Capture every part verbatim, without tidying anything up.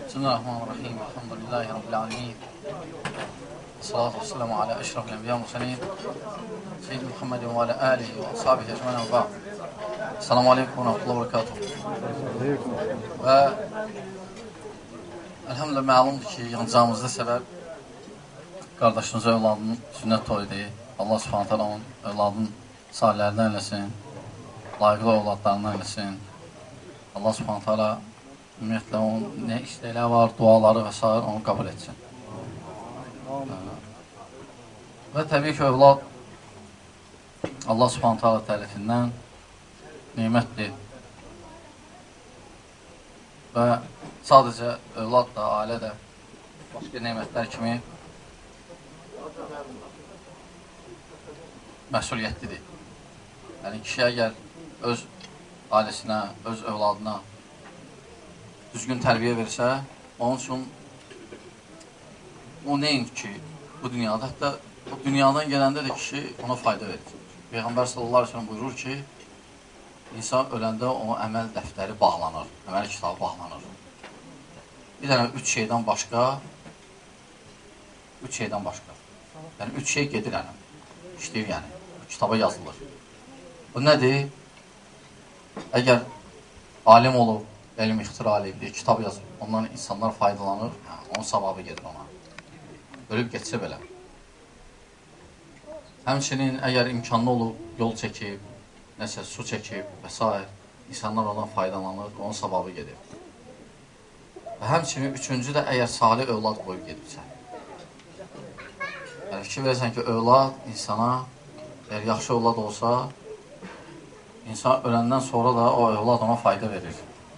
Bismillahirrahmanirrahim. Elhamdülillahi Rabbil alemin. Salatu vesselamu ala eşrafil enbiya mursalin. Seyyid Muhammedin və alə alihi və ashabihi ecmaîn və ba'd. Assalamu aleykum və rahmetullahi və berekatuh. Və elhamdülillah məlumdur ki, yanacağımızda səbəb qardaşınızın övladının sünnət toyudur. Allah subhanət hələ onun övladının salihlərindən eləsin, layiqli övladlarından eləsin. Allah subhanət hələ ümumiyyətlə onun nə istəkləri var, duaları və s. onu qəbul etsin. Və təbii ki, övlad Allah subhanət hələ tərəfindən nimətdir. Və sadəcə övlad da, ailə də başqa nimətlər kimi məsuliyyətlidir. Yəni, kişi əgər öz ailəsinə, öz övladına düzgün tərbiyə versə, onun üçün o nəyin ki, bu dünyada, hətta o dünyadan gələndə də kişi ona fayda verir. Peyğəmbər sallallahu aleyhi ve sellem buyurur ki, insan öləndə o əməl dəftəri bağlanır, əməl kitabı bağlanır. Bir dənə üç şeydən başqa, üç şeydən başqa. Yəni, üç şey gedir yəni, işləyir yəni, kitaba yazılır. Bu nədir? Əgər alim olub, elm ixtira aleyib, kitab yazıb, ondan insanlar faydalanır, onun savabı gedir ona. Ölüb geçsə belə. Həmçinin əgər imkanlı olub, yol çəkib, nəsə su çəkib və s. insanlar ondan faydalanır, onun savabı gedir. Və həmçinin üçüncü də əgər salih övlad qoyub gedirsə. Yəni, fikir verəsən ki, övlad insana, əgər yaxşı övlad olsa, insan öləndən sonra da o övlad ona fayda verir.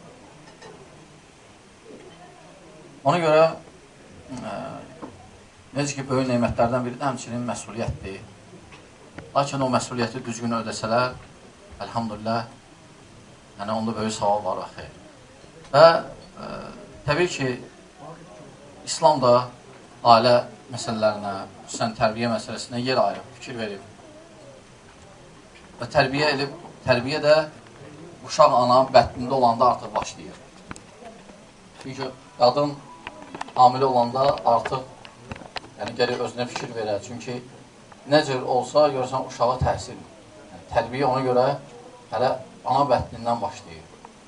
Ona görə, e, necə ki, böyük neymətlərdən biri də həmçinin məsuliyyətdir. Lakin o məsuliyyəti düzgün ödəsələr, əlhamdülillah, yəni onda böyük savab var və xeyr. Və e, təbii ki, İslam da ailə məsələlərinə, xüsusən tərbiyə məsələsinə yer ayırıb, fikir verib. Və tərbiyə edib, tərbiyə də uşaq ana bətnində olanda artıq başlayır. Çünki qadın hamilə olanda artıq yəni, gəlir özünə fikir verər. Çünki nə cür olsa, görürsən, uşağa təhsil. Yəni, tərbiyə ona görə hələ ana bətnindən başlayır.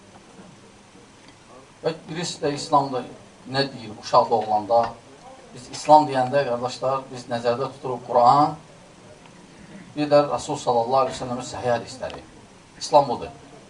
Və birisi də İslamda nə deyir uşaq doğulanda? Biz İslam deyəndə, qardaşlar, biz nəzərdə tuturuq Quran, bir də Rasul sallallahu aleyhi ve sellem'in səhih hədisləri. İslam budur.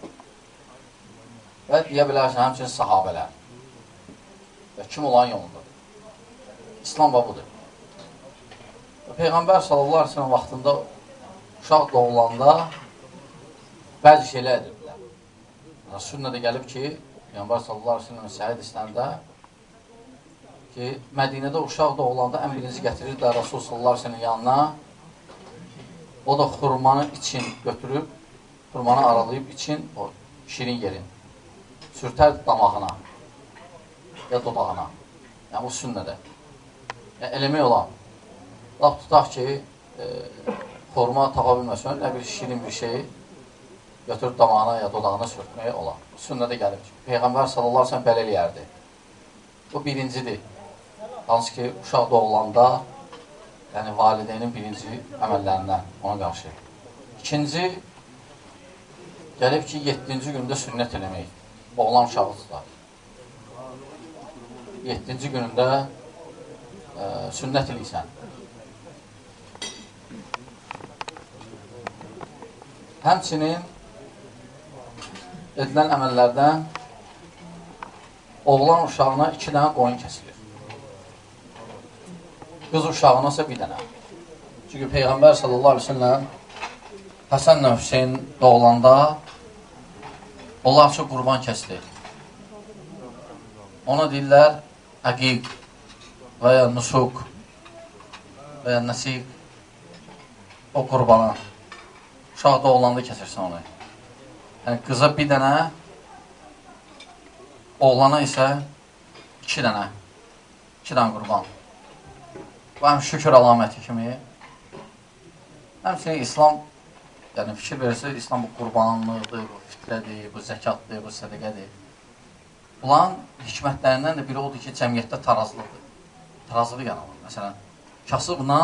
Və deyə bilərsən, həmçinin sahabələr. Və kim olan yolundadır. İslam da budur. Və Peyğəmbər sallallahu aleyhi ve sellem vaxtında uşaq doğulanda bəzi şeylər edirdilər. Sünnədə gəlib ki, Peyğəmbər sallallahu aleyhi ve sellem'in səhih hədislərində ki, Mədinədə uşaq doğulanda ən birinci gətirirlər Rasul sallallahu aleyhi ve sellem'in yanına. O da xurmanı için götürüb, xurmanı aralayıb için o şirin yerin. Sürtər damağına ya dodağına. Yəni, bu sünnədə. Yəni, eləmək olan. Laf tutaq ki, e, xurma tapa bilməsən, nə bir şirin bir şey götürüb damağına ya dodağına sürtməyə olan. Sünnədə gəlib ki, Peyğəmbər sallallahu aleyhi ve sellem belə eləyərdi. Bu birincidir. Hansı ki, uşaq doğulanda yəni valideynin birinci əməllərindən ona qarşı. İkinci, gəlib ki, yeddinci gündə sünnət eləmək. Oğlan uşağıdırlar. Yeddinci günündə e, sünnət eləysən. Həmçinin edilən əməllərdən oğlan uşağına iki dənə qoyun kəsilir. Qız uşağına isə bir dənə. Çünki Peyğəmbər sallallahu aleyhi ve sellem Həsənlə Hüseyin doğulanda onlar üçün qurban kəsdi. Ona deyirlər əqiq və ya nusuk və ya nəsiq o qurbana. Uşaq doğulanda kəsirsən onu. Yəni qıza bir dənə, oğlana isə iki dənə. İki dənə qurban. Bu həm şükür əlaməti kimi. Həmçinin İslam, yəni fikir verirsə, İslam bu qurbanlıqdır, bu fitrədir, bu zəkatdır, bu sədəqədir. Bunların hikmətlərindən də biri odur ki, cəmiyyətdə tarazlıqdır. Tarazlıq yanılır. Məsələn, kasıbla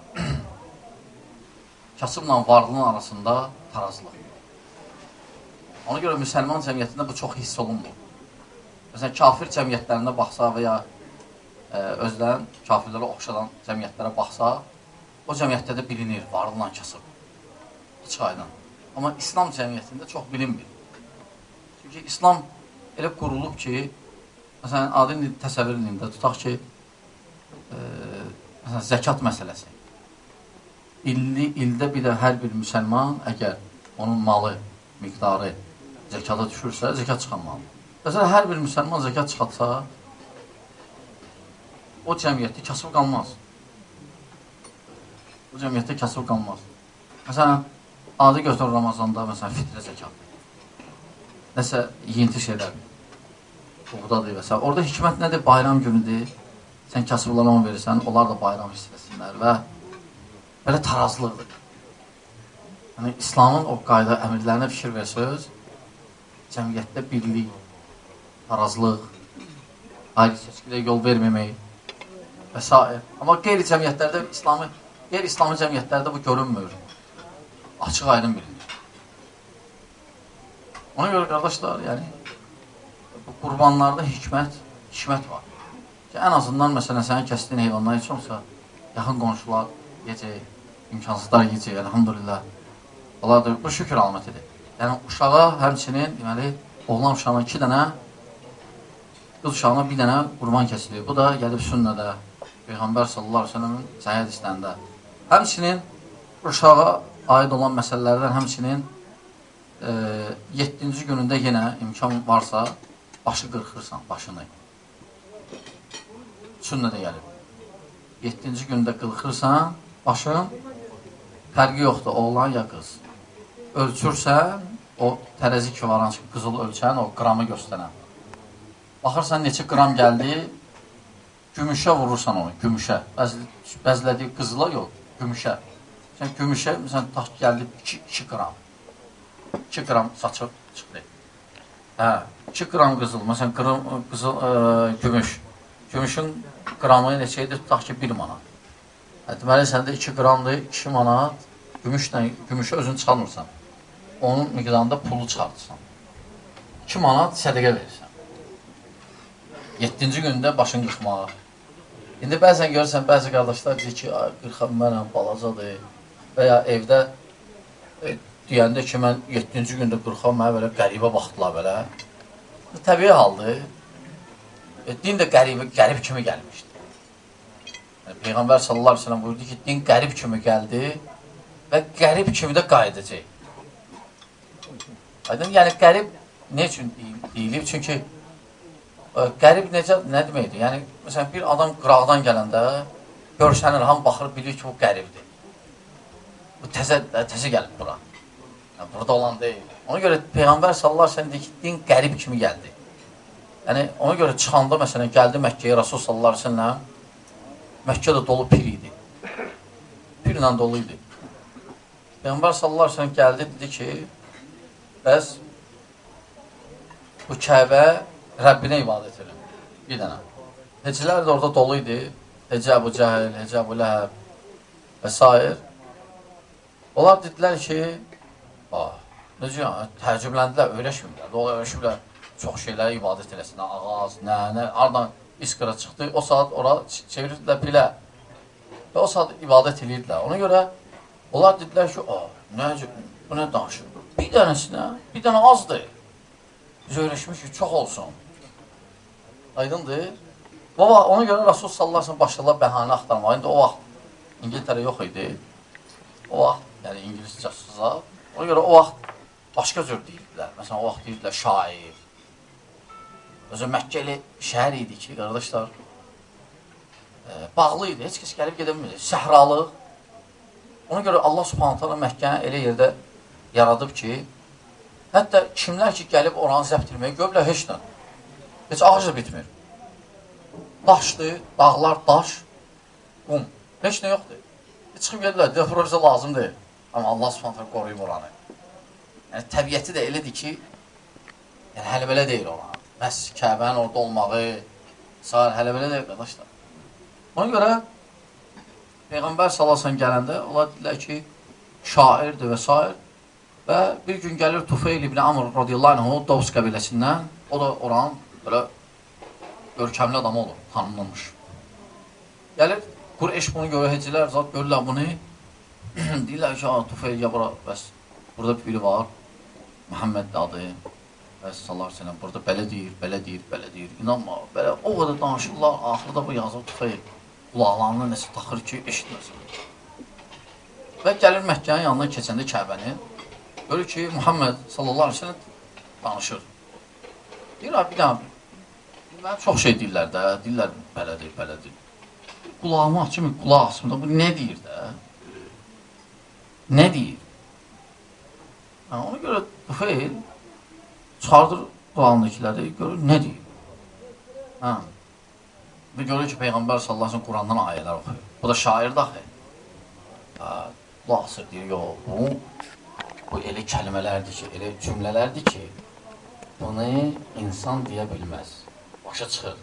kasıbla varlığın arasında tarazlıq. Ona görə müsəlman cəmiyyətində bu çox hiss olunmur. Məsələn, kafir cəmiyyətlərində baxsa və ya e, özlərin kafirlərə oxşadan cəmiyyətlərə baxsa, o cəmiyyətdə də bilinir, varlıqla kasıb. Açıq aydın. Amma İslam cəmiyyətində çox bilinmir. Çünki İslam elə qurulub ki, məsələn, adi təsəvvür edində tutaq ki, e, məsələn, zəkat məsələsi. İlli, ildə bir də hər bir müsəlman, əgər onun malı, miqdarı zəkata düşürsə, zəkat çıxanmalıdır. Məsələn, hər bir müsəlman zəkat çıxatsa, o cəmiyyətdə kasıb qalmaz. O cəmiyyətdə kasıb qalmaz. Məsələn, adi götür Ramazanda, məsələn, fitrə zəkat. Nəsə, yiyinti şeylərdir. Buğdadır və s. Orada hikmət nədir? Bayram günüdür. Sən kasıblara onu verirsən, onlar da bayram hissəsinlər və belə tarazlıqdır. Yəni, İslamın o qayda əmirlərinə fikir versəz, cəmiyyətdə birlik, tarazlıq, ayrı seçkilə yol verməmək və s. Amma qeyri-cəmiyyətlərdə, İslami, qeyri-İslami cəmiyyətlərdə bu görünmür. Açıq aydın bilinir. Ona görə, qardaşlar, yəni, bu qurbanlarda hikmət, hikmət var. Ki, ən azından, məsələn, sənin kəsdiyin heyvanlar heç olsa, yaxın qonşular yiyəcək, imkansızlar yiyəcək, əlhamdülillah. Onlardır, bu şükür alamətidir. Yəni, uşağa həmçinin, deməli, oğlan uşağına iki dənə, qız uşağına bir dənə qurban kəsilir. Bu da gəlib sünnədə, Peyğəmbər sallallahu aleyhi ve sellemin səhih hədislərində. Həmçinin, uşağa aid olan məsələlərdən həmçinin yeddinci günündə yenə imkan varsa, başı qırxırsan, başını. Sünnədə gəlib. yeddinci gündə qırxırsan, başın fərqi yoxdur, oğlan ya qız. Ölçürsən, o tərəzi ki varan, qızıl ölçən, o qramı göstərən. Baxırsan, neçə qram gəldi, gümüşə vurursan onu, gümüşə. Bəzlədiyi qızıla yox, gümüşə. Sən gümüşə, məsələn, tax gəldi iki qram. iki qram saçı çıxdı. Hə, iki qram qızıl, məsələn, qızıl, ə, gümüş. Gümüşün qramı neçəydir? Tutaq ki, bir manat. Hə, deməli, səndə iki qramdır, iki manat, gümüşlə, gümüşə özünü çıxarmırsan. Onun miqdarında pulu çıxardırsan. iki manat sədəqə verirsən. yeddinci gündə başın qırxmağa. İndi bəzən görürsən, bəzi qardaşlar deyir ki, qırxam mənəm, balacadır və ya evdə e, deyəndə ki, mən yeddinci gündə qırxam, mənə belə qəribə baxdılar belə. Təbii haldır. E, din də qəribə, qərib kimi gəlmişdi. Yəni, Peyğəmbər sallallahu aleyhi ve sellem buyurdu ki, din qərib kimi gəldi və qərib kimi də qayıdacaq. Aydın, yəni qərib ne üçün deyilib? Çünki e, qərib necə, nə deməkdir? Yəni, məsələn, bir adam qıraqdan gələndə görsənir, hamı baxır, bilir ki, bu qəribdir. Bu təzə, təzə gəlib bura. Yəni, burada olan deyil. Ona görə Peyğəmbər sallallahu aleyhi ve sellem deyir ki, din qərib kimi gəldi. Yəni, ona görə çıxanda, məsələn, gəldi Məkkəyə Rasul sallallahu aleyhi ve sellem, Məkkə də dolu pir idi. Pirlə dolu idi. Peyğəmbər sallallahu aleyhi ve sellem gəldi, dedi ki, bəs bu Kəbə Rəbbinə ibadət edin. Bir dənə. Hecilər də orada dolu idi. Hecə Əbu Cəhəl, Hecə Əbu Ləhəb və s. Onlar dedilər ki, necə yəni, təəccübləndilər, öyrəşmirlər. O öyrəşmirlər, çox şeylərə ibadət eləsin, ağaz, nə, nə, aradan iskıra çıxdı. O saat ora çevirirdilər pilə və o saat ibadət edirdilər. Ona görə onlar dedilər ki, necə, bu nə danışır? Bir dənəsinə, bir dənə azdır. Biz öyrəşmiş ki, çox olsun. Aydındır. Ona görə Rasul sallallahu aleyhi ve sellem başladılar bəhanə axtarmağa. İndi o vaxt İngiltərə yox idi. O vaxt, yəni İngilis cəsuslar. Ona görə o vaxt başqa cür deyirdilər. Məsələn, o vaxt deyirdilər şair. Özü Məkkəli şəhər idi ki, qardaşlar, e, bağlı idi. Heç kəs gəlib gedəmir. Səhralıq. Ona görə Allah subhanahu ta'ala Məkkəni elə yerdə yaradıb ki, hətta kimlər ki, gəlib oranı zəbt etməyə görürlər heç nə. Heç ağac da bitmir. Daşdır, dağlar, daş, qum. Heç nə yoxdur. Çıxıb gedirlər, deyir, bura bizə lazımdır. Amma Allah subhanahu ta'ala qoruyub oranı. Yəni, təbiyyəti də elədir ki, yəni, hələ belə deyil oranı. bəs Kəbənin orada olmağı, sağır, hələ belə deyək, qardaşlar. Ona görə, Peyğəmbər salasən gələndə, onlar deyirlər ki, şairdir və s. Və bir gün gəlir Tufeyl ibn Amr radiyallahu anh, Davus qəbiləsindən, o da oranın belə görkəmli adamı olur, tanınılmış. Gəlir, Qureyş bunu görə hecilər, zat görürlər bunu, deyirlər ki, Tufeyl ya bura, bəs burada biri var, Muhammed adı, və sallallahu aleyhi ve sellem, burada belə deyir, belə deyir, belə deyir, inanma, belə o qədər danışırlar, axırda bu yazır Tufeyl, qulaqlarına nəsə taxır ki, eşitməsin. Və gəlir Məkkənin yanından keçəndə Kəbəni, görür ki, Muhammed sallallahu aleyhi ve sellem danışır. Deyir, bir daha, mən çox şey deyirlər də, deyirlər belədir, belədir. Qulağımı açım, qulaq asımda, bu nə deyir də? Nə deyir? Yəni, ona görə Tufeyl çıxardır qulağındakiləri, görür, nə deyir? Hə. Və görür ki, Peyğəmbər sallallahu aleyhi ve sellem Qurandan ayələr oxuyur. Bu da şair daxil. Qulaq asır, deyir, yox, bu, bu elə kəlmələrdir ki, elə cümlələrdir ki, bunu insan deyə bilməz. Başa çıxır.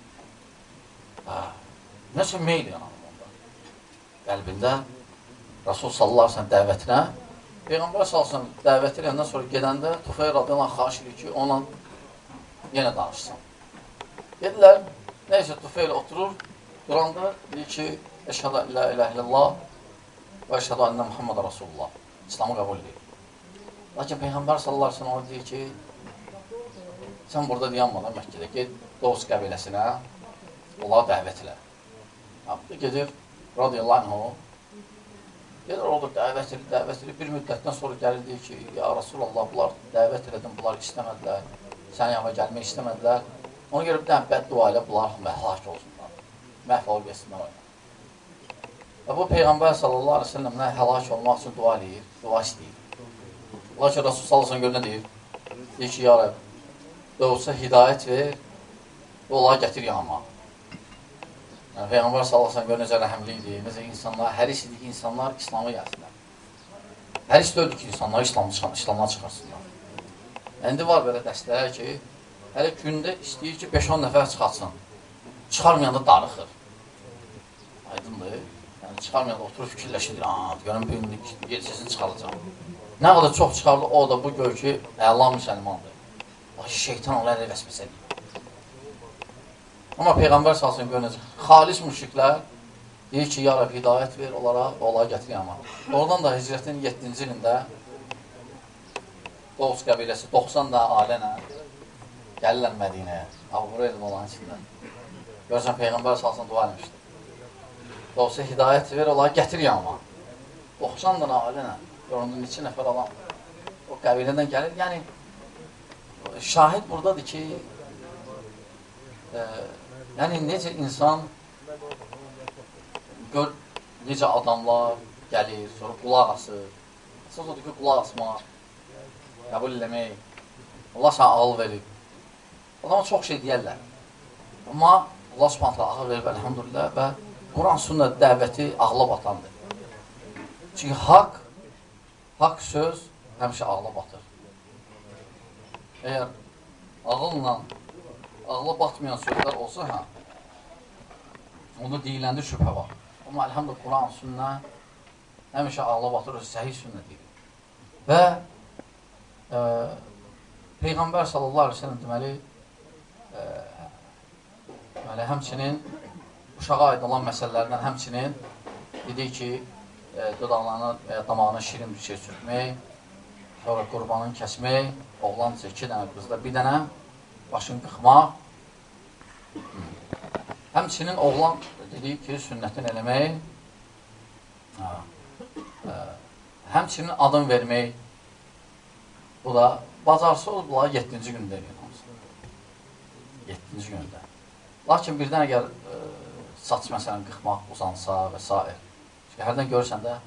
Nəsə meyl yanalım onda. Qəlbində Rasul sallallahu aleyhi ve sellem dəvətinə, Peyğəmbər sallallahu aleyhi ve sellem dəvət edəndən sonra gedəndə Tufeyl radiyallahu xahiş edir ki, onunla yenə danışsın. Dedilər, neysə Tufeyl oturur, duranda deyir ki, Əşhədə illə ilə illallah və əşhədə ənə Muhammed Rasulullah. İslamı qəbul edir. Lakin Peyğəmbər sallallahu aleyhi ve sellem deyir ki, sən burada dayanmadan Məkkədə, ged Davus qəbiləsinə, onlara dəvət elə. Gedir, radiyallahu anh, gedir orada dəvət edir, dəvət edir. Bir müddətdən sonra gəlir, deyir ki, ya Rasulallah, bunlar dəvət elədim, bunlar istəmədilər, sənin yanına gəlmək istəmədilər. Ona görə bir dənə bəddua ilə bunlar məhlak olsunlar, məhv olub yesinlər oyna. Və bu Peyğəmbər sallallahu aleyhi ve sellemlə həlak olmaq üçün dua eləyir, dua istəyir. Lakin Rasul sallallahu aleyhi ve sellem deyir, deyir ki, ya Rəbb, Davus'a hidayət ver, onları gətir yanıma. Yəni, Peyğəmbər sallallahu aleyhi ve sellem gör necə rəhəmli idi, necə insanlar, həris idi ki, insanlar İslam'a gəlsinlər. Həris dördür ki, insanlar İslamdan çıxarsınlar. İndi var belə dəstələr ki, hələ gündə istəyir ki, beş on nəfər çıxatsın. Çıxarmayanda darıxır. Aydındır. Yəni, çıxarmayanda oturub fikirləşir, görəm bir günlük sesini çıxaracaq. Nə qədər çox çıxardı, o da bu gör ki, əla müsəlmandır. Şeytan onları elə vəsvəsə edir. Amma Peyğəmbər salsın görünəcək, xalis müşriklər deyir ki, ya Rəbb, hidayət ver onlara, onlara gətir yanıma. Oradan da hicrətin yeddinci ilində Davus qəbiləsi doxsan da alənə gəlirlər Mədinəyə, Avvura edin olan içində. Görürsən, Peyğəmbər salsın dua eləmişdir. Davus'a hidayət ver, onlara gətir yanıma. doxsan da alənə, göründüyün neçə nəfər alan o qəbilədən gəlir. Yəni, şahid buradadır ki, e, yəni necə insan gör, necə adamlar gəlir, sonra qulaq asır. Əsas odur ki, qulaq asmaq, qəbul eləmək, Allah sənə ağıl verib. Adama çox şey deyərlər. Amma Allah subhanətlə ağıl verib, əlhamdülillah, və Quran sünnət dəvəti ağla batandır. Çünki haqq, haqq söz həmişə ağla batır. Əgər ağılla, ağla batmayan sözlər olsa, hə, onu deyiləndə şübhə var. Amma əlhamdülillah, Quran sünnət həmişə ağla batır, səhih sünnət deyil. Və e, Peyğəmbər sallallahu aleyhi ve sellem deməli, e, deməli, həmçinin uşağa aid olan məsələlərdən həmçinin dedik ki, e, dodaqlarına və ya damağına şirin bir şey sürtmək, sonra qurbanını kəsmək, oğlanca iki dənə, qızda bir dənə, başını qıxmaq. Həmçinin oğlan dedik ki, sünnətin eləmək, ha, e, həmçinin adım vermək, bu da bacarsı olub, bunları yeddinci gündə eləyən. yeddinci gündə. Lakin birdən əgər e, saç məsələn qıxmaq uzansa və s. Çünki hərdən görürsən də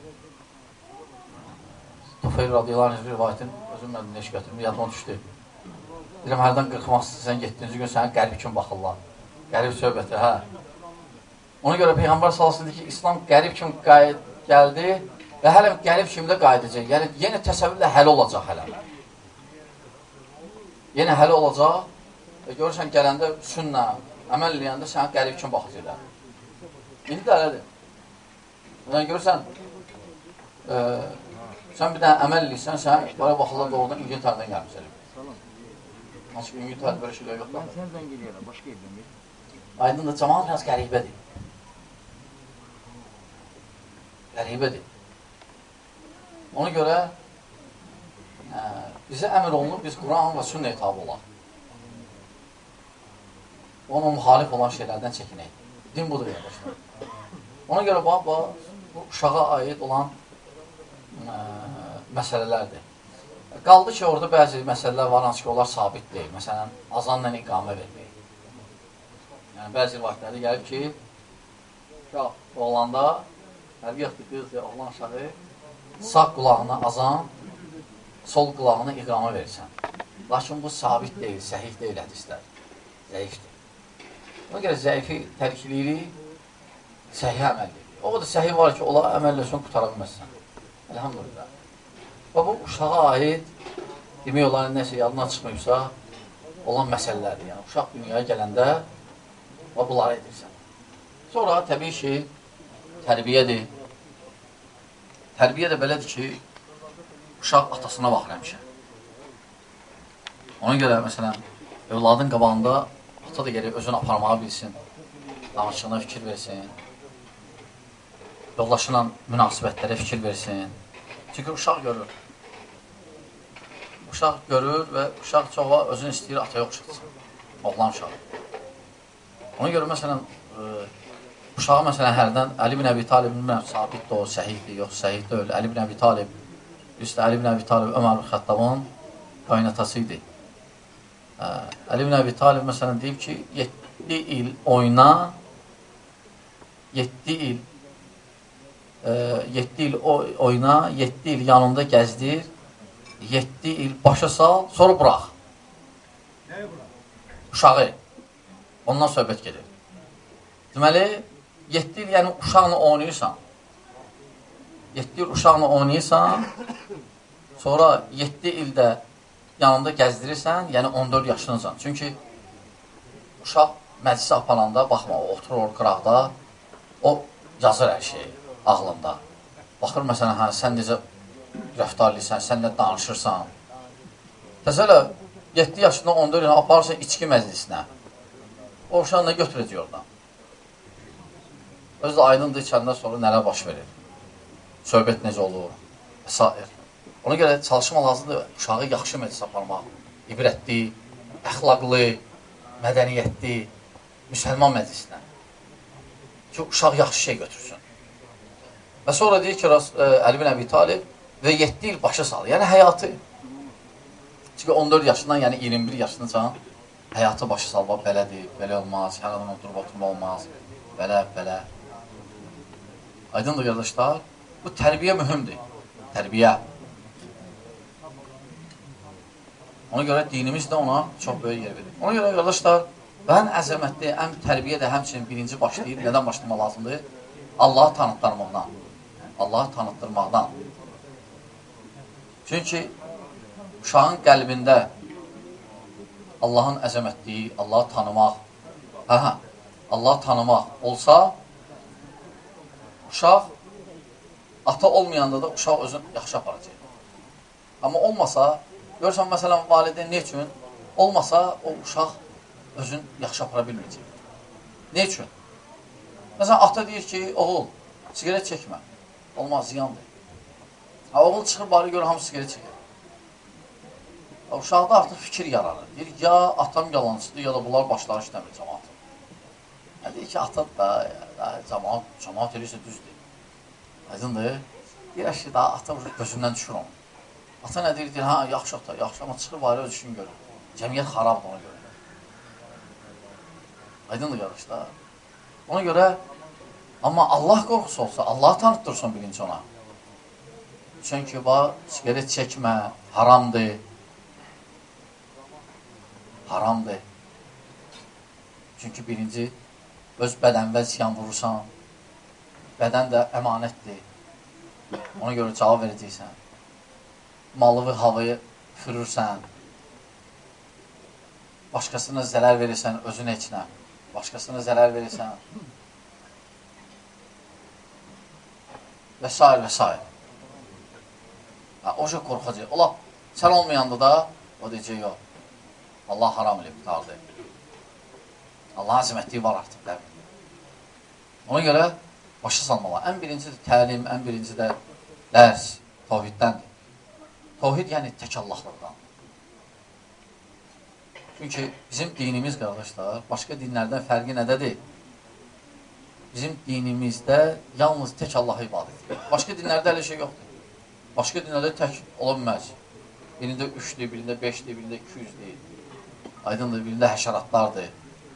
Tufeyl radiyallahu anh rivayətin özüm mən neş götürmür, yadıma düşdü. Deyirəm, hərdən qırxmaq istəyirsən, yeddinci gün sənə qərib kimi baxırlar. Qərib söhbəti, hə. Ona görə Peyğəmbər sallallahu əleyhi və səlləm ki, İslam qərib kimi gəldi və hələ qərib kimi də qayıdacaq. Yəni, yenə təsəvvürlə hələ olacaq hələ. Yenə hələ olacaq Və görürsən, gələndə sünnə, əməl eləyəndə sənə qərib kimi baxacaqlar. İndi də elədir. Yəni, görürsən, e, sən bir dənə əməl eləyirsən, sən bara baxırlar doğrudan İngiltərədən gəlmişsən. Hansı ki, İngiltərədə belə şeylər yoxdur. Mən sənədən geliyərəm, başqa yerdən gelir. Aydın da cəmaat biraz qəribədir. Qəribədir. Ona görə ə, bizə əmr olunur, biz Quran və sünnə tabi olaq. Ona müxalif olan şeylərdən çəkinək. Din budur, qardaşlar. Ona görə bax, bax, bu uşağa aid olan ə, məsələlərdir. Qaldı ki, orada bəzi məsələlər var, hansı ki, onlar sabit deyil. Məsələn, azanla iqamə vermək. Yəni, bəzi vaxtlarda gəlib ki, uşaq oğlanda, hərbiyyəxdir, qızdır, oğlan uşağı, sağ qulağına azan, sol qulağına iqamə verirsən. Lakin bu sabit deyil, səhih deyil hədislər. Zəifdir. Ona görə zəifi tərkiliyirik, səhih əməl edir. O da səhih var ki, ola əməlləşən qutara bilməzsən. Elhamdülillah. Və bu uşağa aid, demək olaraq nəsə yadına çıxmayıbsa, olan məsələlərdir. Yəni, uşaq dünyaya gələndə və bunları edirsən. Sonra, təbii ki, tərbiyədir. Tərbiyə də belədir ki, uşaq atasına baxır həmişə. Ona görə, məsələn, övladın qabağında ata da gəlib özünü aparmağa bilsin, danışığına fikir versin, yoldaşıyla münasibətlərə fikir versin. Çünki uşaq görür. Uşaq görür və uşaq çoğa özünü istəyir, ataya oxşatsın. Oğlan uşağı. Ona görə, məsələn, uşağı, məsələn, hərdən Əli bin Əbi Talib, bilməm, sabitdir o, səhihdir, yox, səhih deyil. Əli bin Əbi Talib, üstə Əli bin Əbi Talib Ömər Xəttabın qaynatası idi. Əli bin Əbi Talib, məsələn, deyib ki, yeddi il oyna, yeddi il yeddi il oyna, yeddi il yanında gəzdir, yeddi il başa sal, sonra bıraq. Nəyə bıraq? Uşağı. Ondan söhbət gedir. Deməli, yeddi il, yəni uşaqla oynayırsan. yeddi il uşaqla oynayırsan, sonra yeddi ildə yanında gəzdirirsən, yəni on dörd yaşınızsan. Çünki uşaq məclisə aparanda, baxma, o oturur qıraqda, o yazır hər şeyi ağlında. Baxır, məsələn, hə, sən necə rəftarlıysan, sən nə danışırsan. Təsələ, yeddi yaşında on dörd yaşında aparırsan içki məclisinə. O uşaq nə götürəcək oradan? Özü də aydındır içəndən sonra nələr baş verir. Söhbət necə olur, və s. Ona görə çalışma lazımdır, uşağı yaxşı məclis aparmaq. İbrətli, əxlaqlı, mədəniyyətli, müsəlman məclisinə. Ki, uşaq yaxşı şey götürsün. Və sonra deyir ki, Əli bin Əbi Talib və yeddi il başa salır. Yəni, həyatı. Çünki on dörd yaşından, yəni iyirmi bir yaşındacan həyatı başa salmaq belədir, belə olmaz, hər adam oturub oturma olmaz, belə, belə. Aydındır, qardaşlar. Bu tərbiyə mühümdür. Tərbiyə. Ona görə dinimiz də ona çox böyük yer verir. Ona görə, qardaşlar, ən əzəmətli, ən tərbiyə də həmçinin birinci başlayıb, nədən başlamaq lazımdır? Allahı tanıtdırmaqdan. Allahı tanıtdırmaqdan. Çünki uşağın qəlbində Allahın əzəmətliyi, Allahı tanımaq, hə, hə, Allahı tanımaq olsa, uşaq, ata olmayanda da uşaq özün yaxşı aparacaq. Amma olmasa, görürsən, məsələn, valideyn ne üçün? Olmasa, o uşaq özün yaxşı apara bilməyəcək. Ne üçün? Məsələn, ata deyir ki, oğul, sigaret çəkmə. Olmaz, ziyandır. Ha, oğul çıxır, bari görə hamı sigaret çəkir. Uşaqda artıq fikir yararır. Deyir, ya atam yalancıdır, ya da bunlar başları işləmir cəmaatı. Ya deyir ki, ata da, cəmaat, cəmaat eləyirsə düzdür. Aydındır. Deyir ki, daha ata gözündən düşür onu. Ata nə deyir? Deyir, ha, yaxşı ata, yaxşı, amma çıxır, bari öz işini görür. Cəmiyyət xarabdır ona görə. Aydındır, qardaşlar. Ona görə, amma Allah qorxusu olsa, Allah tanıtdırsın birinci ona. Çünki, bax, sigaret çəkmə, haramdır. Haramdır. Çünki birinci, öz bədənvə ziyan vurursan, bədən də əmanətdir. Ona görə cavab verəcəksən. Malı və havayı fırırsən. başqasına zərər verirsən, özün içinə. Başqasına zərər verirsən. Və s. və s. O şey qorxacaq. Ola, sən olmayanda da o deyəcək, yox. Allah haram eləyib, qutardı. Allahın əzəmətliyi var artıq. Ona görə başa salmalar. Ən birincisi təlim, ən birincisi də dərs, tovhiddəndir. Tovhid yəni tək Allahlıqdan. Çünki bizim dinimiz, qardaşlar, başqa dinlərdən fərqi nədədir? Bizim dinimizdə yalnız tək Allaha ibadət edir. Başqa dinlərdə elə şey yoxdur. Başqa dinlərdə tək ola bilməz. Birində üçdür, birində beşdir, birində iki yüzdür. Aydındır, birində həşəratlardır.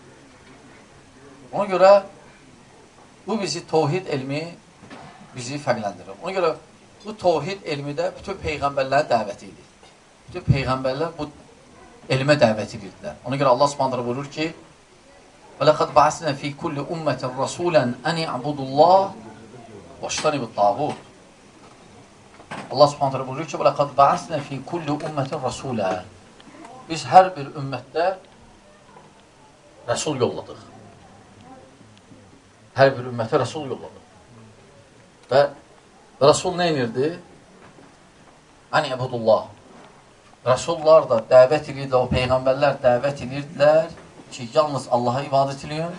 Ona görə bu bizi tovhid elmi bizi fərqləndirir. Ona görə bu tovhid elmi də bütün peyğəmbərlərin dəvəti idi. Bütün peyğəmbərlər bu elmə dəvət edirdilər. Ona görə Allah Subhanahu buyurur ki: "Və laqad ba'asna fi kulli ummatin rasulan an ya'budullah və yajtanibut tağut." Allah Subhanahu buyurur ki: "Və laqad ba'asna fi kulli ummatin rasulan." Biz hər bir ümmətdə rəsul yolladıq. Hər bir ümmətə rəsul yolladıq. Və rəsul nə edirdi? An ya'budullah. Rəsullar da dəvət edirdilər, o peyğəmbərlər dəvət edirdilər ki, yalnız Allaha ibadət edin,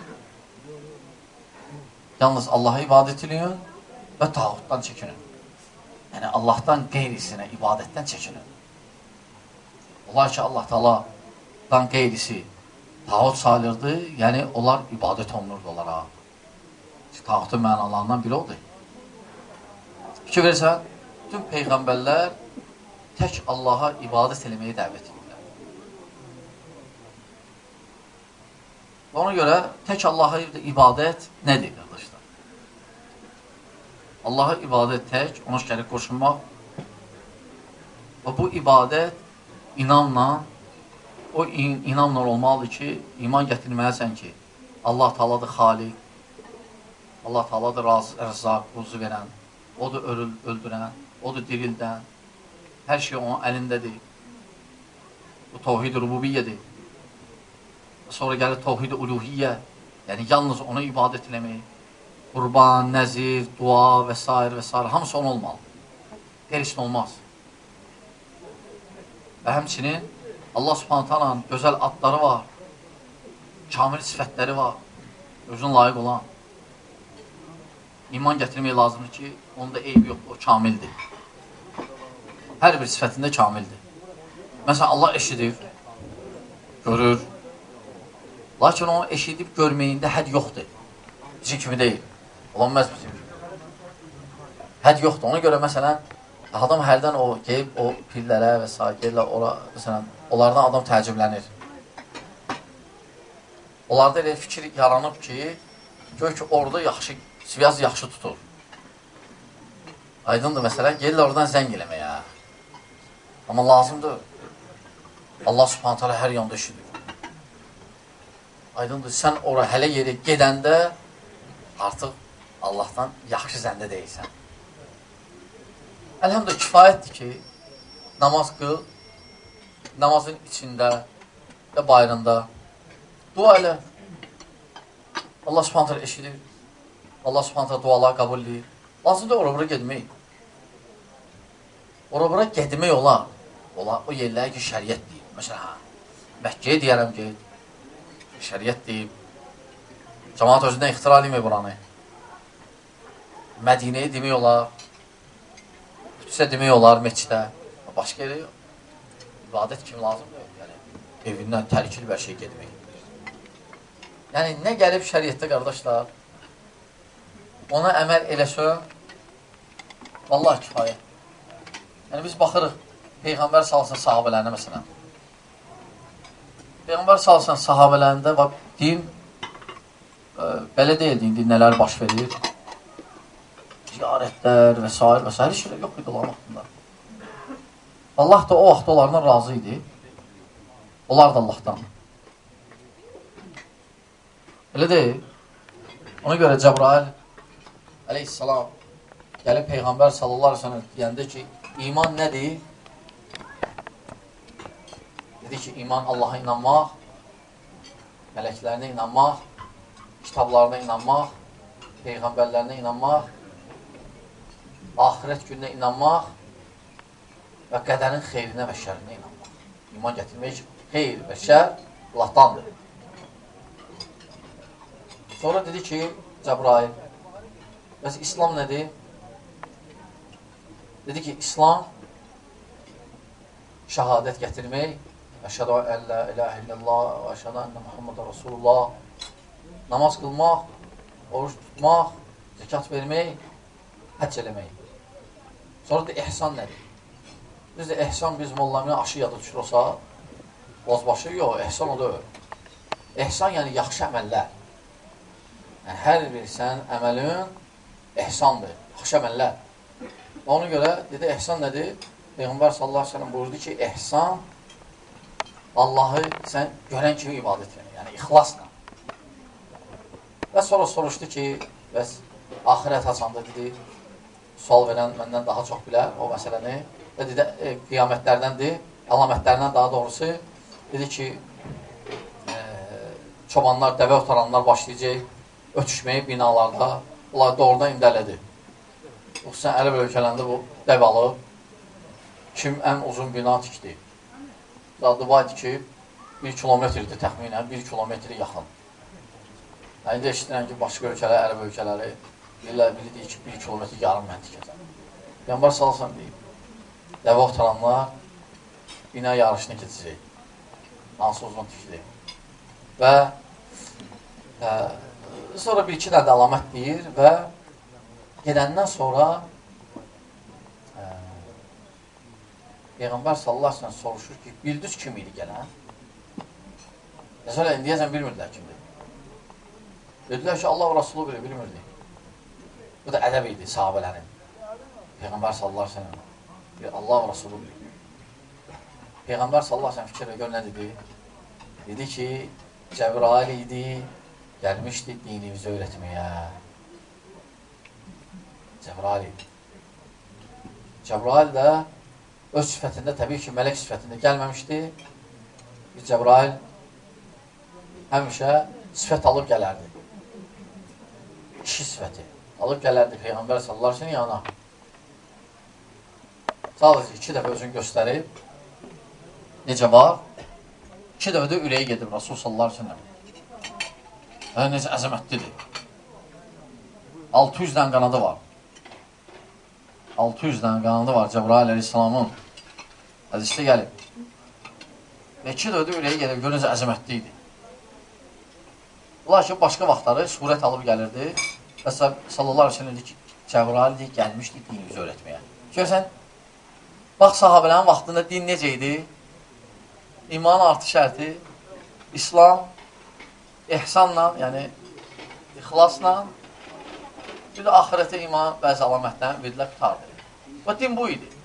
yalnız Allaha ibadət edin və tağutdan çəkinin. Yəni, Allahdan qeyrisinə, ibadətdən çəkinin. Onlar ki, Allah Taala'dan qeyrisi tağut sayılırdı, yəni onlar ibadət olunurdu onlara. Tağutun mənalarından biri oldu. Fikir verirsən, bütün peyğəmbərlər tək Allaha ibadət eləməyi dəvət edirlər. Ona görə tək Allaha ibadət nədir, qardaşlar? Allaha ibadət tək, ona şərik qoşulmaq və bu ibadət inamla, o in inamla olmalıdır ki, iman gətirməlisən ki, Allah Taala'dır xaliq, Allah Taala'dır rəzzaq, ruzu verən, odur öldürən, odur dirildən, hər şey onun əlindədir. Bu tovhid-i rububiyyədir. Sonra gəlir tovhid-i uluhiyyə, yəni yalnız ona ibadət eləmək, qurban, nəzir, dua və s. və s. hamısı onun olmalı. Qeyrisin olmaz. Və həmçinin Allah Subhanahu Taala'nın gözəl adları var, kamil sifətləri var, özün layiq olan. İman gətirmək lazımdır ki, onda eybi yoxdur, o kamildir. Hər bir sifətində kamildir. Məsələn, Allah eşidir, görür. Lakin onu eşidib görməyində həd yoxdur. Bizim kimi deyil. Olanməz bizim kimi. Həd yoxdur. Ona görə, məsələn, adam hərdən o geyib, o pillərə və s. gelirlər, ora, məsələn, onlardan adam təəccüblənir. Onlarda elə fikir yaranıb ki, gör ki, orada yaxşı, sviyaz yaxşı tutur. Aydındır, məsələn, gelirlər oradan zəng eləməyə. Amma lazımdır. Allah Subhanahu Taala hər yanda eşidir. Aydındır, sən ora hələ yeri gedəndə artıq Allahdan yaxşı zəndə deyilsən. Əlhamdülillah, kifayətdir ki, namaz qıl, namazın içində və bayrında dua elə. Allah Subhanahu Taala eşidir. Allah Subhanahu Taala duaları qəbul edir. Lazımdır ora-bura getmək. Ora-bura getmək olar. Olar, o yerlərə ki, şəriət deyib. Məsələn, hə, Məkkəyə deyərəm ki, şəriət deyib. Cəmaat özündən ixtira edilmək buranı. Mədinəyə demək olar. Qüdüsə demək olar, Meçdə. Başqa yerə yox. İbadət kimi lazımdır. Yəni, evindən tərkil bir şey getmək. Yəni, nə gəlib şəriətdə, qardaşlar, ona əməl eləsə, vallahi kifayət. Yəni, biz baxırıq, Peyğəmbər salsın sahabələrinə, məsələn. Peyğəmbər salsın sahabələrində, deyim, e, belə deyildi, indi nələr baş verir. Ziyarətlər və s. və s. Hər şeylər yox idi olan vaxtında. Allah da o vaxt onlardan razı idi. Onlar da Allahdan. Elə deyil. Ona görə Cəbrail əleyhissalam gəlib Peyğəmbər sallallahu aleyhi ve sellem deyəndə ki, iman nədir? Dedi ki, iman Allaha inanmaq, mələklərinə inanmaq, kitablarına inanmaq, peyğəmbərlərinə inanmaq, axirət gününə inanmaq və qədərin xeyrinə və şərinə inanmaq. İman gətirmək ki, xeyr və şər Allahdandır. Sonra dedi ki, Cəbrail, bəs İslam nədir? Dedi ki, İslam şəhadət gətirmək, əşhədu ən la ilahə illallah və əşhədu ənə Muhammedən Rasulullah, namaz qılmaq, oruç tutmaq, zəkat vermək, həcc eləmək. Sonra da ehsan nədir? Biz də ehsan biz mollamına aşı yada düşür olsa, bozbaşı yox, ehsan o da öyle. Ehsan yəni yaxşı əməllər. Yəni, hər bir sən əməlin ehsandır, yaxşı əməllər. Ona görə, dedi, ehsan nədir? Peyğəmbər sallallahu aleyhi ve sellem buyurdu ki, ehsan Allahı sən görən kimi ibadət edir, yəni ixlasla. Və sonra soruşdu ki, bəs axirət açanda dedi, sual verən məndən daha çox bilər o məsələni və dedi, e, qiyamətlərdəndir, əlamətlərindən daha doğrusu dedi ki, e, çobanlar, dəvə otaranlar başlayacaq ötüşməyi binalarda, onlar doğrudan imdələdi. Yoxsa sən Ərəb ölkələrində bu dəvə alıb, kim ən uzun bina tikdi? Dubai tikib, bir kilometrdir təxminən, bir kilometri yaxın. Yəni, indi eşitirəm ki, başqa ölkələr, Ərəb ölkələri, bilirlər, biri deyir ki, bir kilometri yarım mən tikəcəm. Peyğəmbər salsan deyib, dəvə otaranlar bina yarışını keçəcək. Hansı uzun tikdi. Və ə, sonra bir-iki dənə də əlamət deyir və gedəndən sonra ə, Peyğəmbər sallallahu aleyhi ve sellem soruşur ki, bildiniz kim idi gələn? Mesela indiyəcən bilmirdilər kimdir. Dedilər ki, Allah və Rasulü bilir, bilmirdi. Bu da ədəb idi sahabələrin. Peyğəmbər sallallahu aleyhi ve sellem Allah və Rasulü bilir. Peyğəmbər sallallahu aleyhi ve sellem fikir və gör nə dedi? Dedi ki, Cəbrail idi, gəlmişdi dinimizi öyrətməyə. Cəbrail idi. Cəbrail də öz sifətində, təbii ki, mələk sifətində gəlməmişdi. Biz Cəbrail həmişə sifət alıb gələrdi. Kişi sifəti alıb gələrdi Peyğəmbər sallallahu aleyhi ve sellem yana. Sadəcə iki dəfə özünü göstərib, necə var? İki dəfə də ürəyə gedib Rasul sallallahu aleyhi ve sellem. Və necə əzəmətlidir. altı yüz dənə qanadı var. altı yüz dənə qanadı var Cəbrail əleyhissalamın. Hədisdə gəlib. Və iki dəfə ürəyə gedib, gör necə əzəmətli idi. Lakin başqa vaxtları surət alıb gəlirdi. Və sallallahu aleyhi ve sellem dedi ki, Cəbrail deyik, gəlmişdi dinimizi öyrətməyə. Görsən, bax sahabələrin vaxtında din necə idi? İman artı şərti, İslam, ehsanla, yəni ixlasla, bir də axirətə iman bəzi əlamətlərini verilə qutardı. Və din bu idi.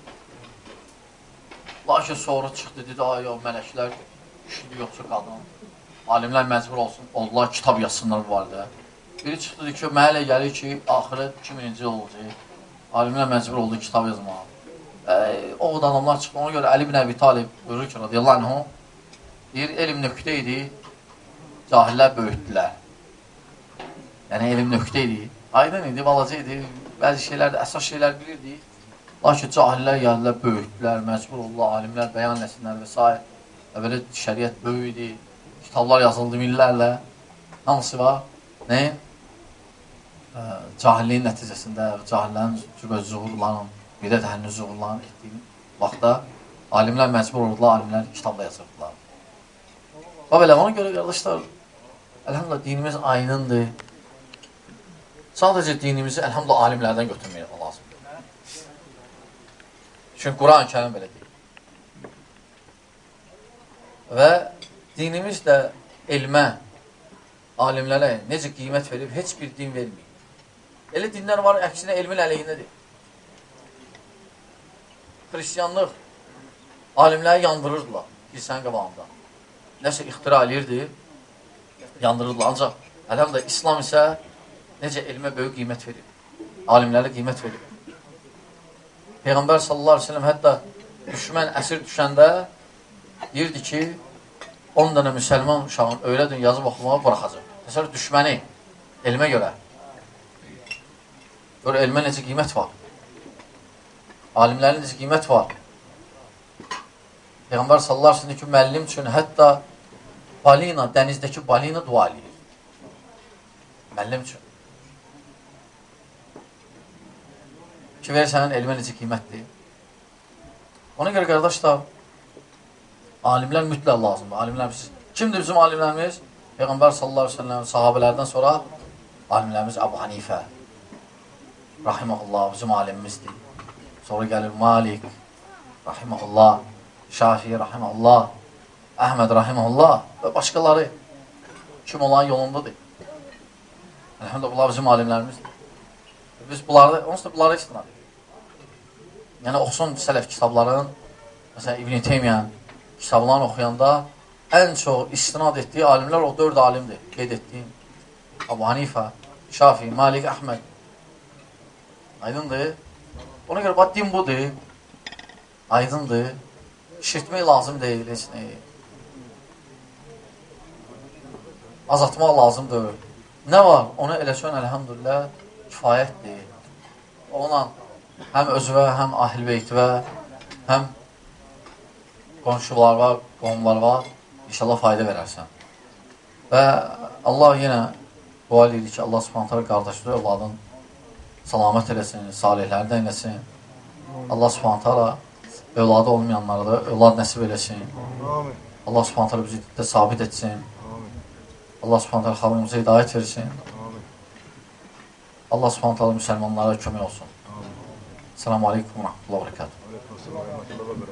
Lakin sonra çıxdı, dedi, ay o mələklər kişidir, yoxsa qadın. Alimlər məcbur olsun, oldular, kitab yazsınlar bu barədə. Biri çıxdı, dedi ki, mənə elə gəlir ki, axirət iki minci olacaq. Alimlər məcbur oldu kitab yazmağa. E, o adamlar çıxdı, ona görə Əli ibn Əbi Talib buyurur ki, radiyallahu anhu, deyir, elm nöqtə idi, cahillər böyütdülər. Yəni, elm nöqtə idi, aydın idi, balaca idi, bəzi şeylər də, əsas şeylər bilirdi. Lakin cahillər gəlirlər, böyütdülər, məcbur oldular, alimlər bəyan eləsinlər və s. Və belə şəriət böyük idi, kitablar yazıldı millərlə, hamısı var. Nə? E, cahilliyin nəticəsində, cahillərin cübə zuhurların, bidə təhənnü zuhurların etdiyini vaxtda alimlər məcbur oldular, alimlər kitabla yazırdılar. Və belə, ona görə qardaşlar, əlhamdülillah, dinimiz aynındır. Sadəcə dinimizi, əlhamdülillah, alimlərdən götürmək lazımdır. Çünki Quran-ı Kərim belə deyil. Və dinimiz də elmə, alimlərə necə qiymət verib, heç bir din verməyib. Elə dinlər var, əksinə elmin əleyhinədir. Xristiyanlıq alimləri yandırırdılar kilsənin qabağında. Nəsə ixtira eləyirdi, yandırırdılar. Ancaq, əlhamdülillah, İslam isə necə elmə böyük qiymət verib, alimlərə qiymət verib. Peyğəmbər sallallahu aleyhi ve sellem hətta düşmən əsir düşəndə deyirdi ki, on dənə müsəlman uşağın öyrədin yazıb oxumağı buraxacaq. Təsəvvür düşməni elmə görə. Görə elmə necə qiymət var? Alimlərin necə qiymət var? Peyğəmbər sallallahu əleyhi və səlləm ki, müəllim üçün hətta balina, dənizdəki balina dua eləyir. Müəllim üçün. Ki, verirsən, elmə necə qiymətdir. Ona görə, qardaşlar, alimlər mütləq lazımdır. Alimlərimiz, kimdir bizim alimlərimiz? Peyğəmbər sallallahu əleyhi və səlləm sahabələrdən sonra alimlərimiz Əbu Hanifə, rahiməhullah, bizim alimimizdir. Sonra gəlir Malik, rahiməhullah, Şafi, rahiməhullah, Əhməd, rahiməhullah və başqaları kim olan yolundadır. Elhamdülillah, bunlar bizim alimlərimizdir. Biz bunları, onsuz da bunları istinad edir. Yəni, oxusun sələf kitabların, məsələn, İbn-i Teymiyən kitablarını oxuyanda ən çox istinad etdiyi alimlər o dörd alimdir. Qeyd etdiyim Əbu Hanifə, Şafi, Malik, Əhməd. Aydındır. Ona görə, bax, din budur. Aydındır. İşitmək lazım deyil, heç neyi. Azatmaq lazımdır. Nə var? Ona eləsən, əlhamdülillah, kifayətdir. Ona həm özvə, həm ahl-i beytvə, həm qonşular var, qonumlar var. İnşallah fayda verərsən. Və Allah yenə dua edir ki, Allah subhanətə qardaşları övladın salamət eləsin, salihləri də eləsin. Allah subhanətə övladı olmayanlara da övlad nəsib eləsin. Allah subhanətə bizi də sabit etsin. Allah subhanətə xalqımıza hidayət versin. Allah subhanətə müsəlmanlara kömək olsun. Selamun aleyküm və rəhmətullah və bərəkatuhu.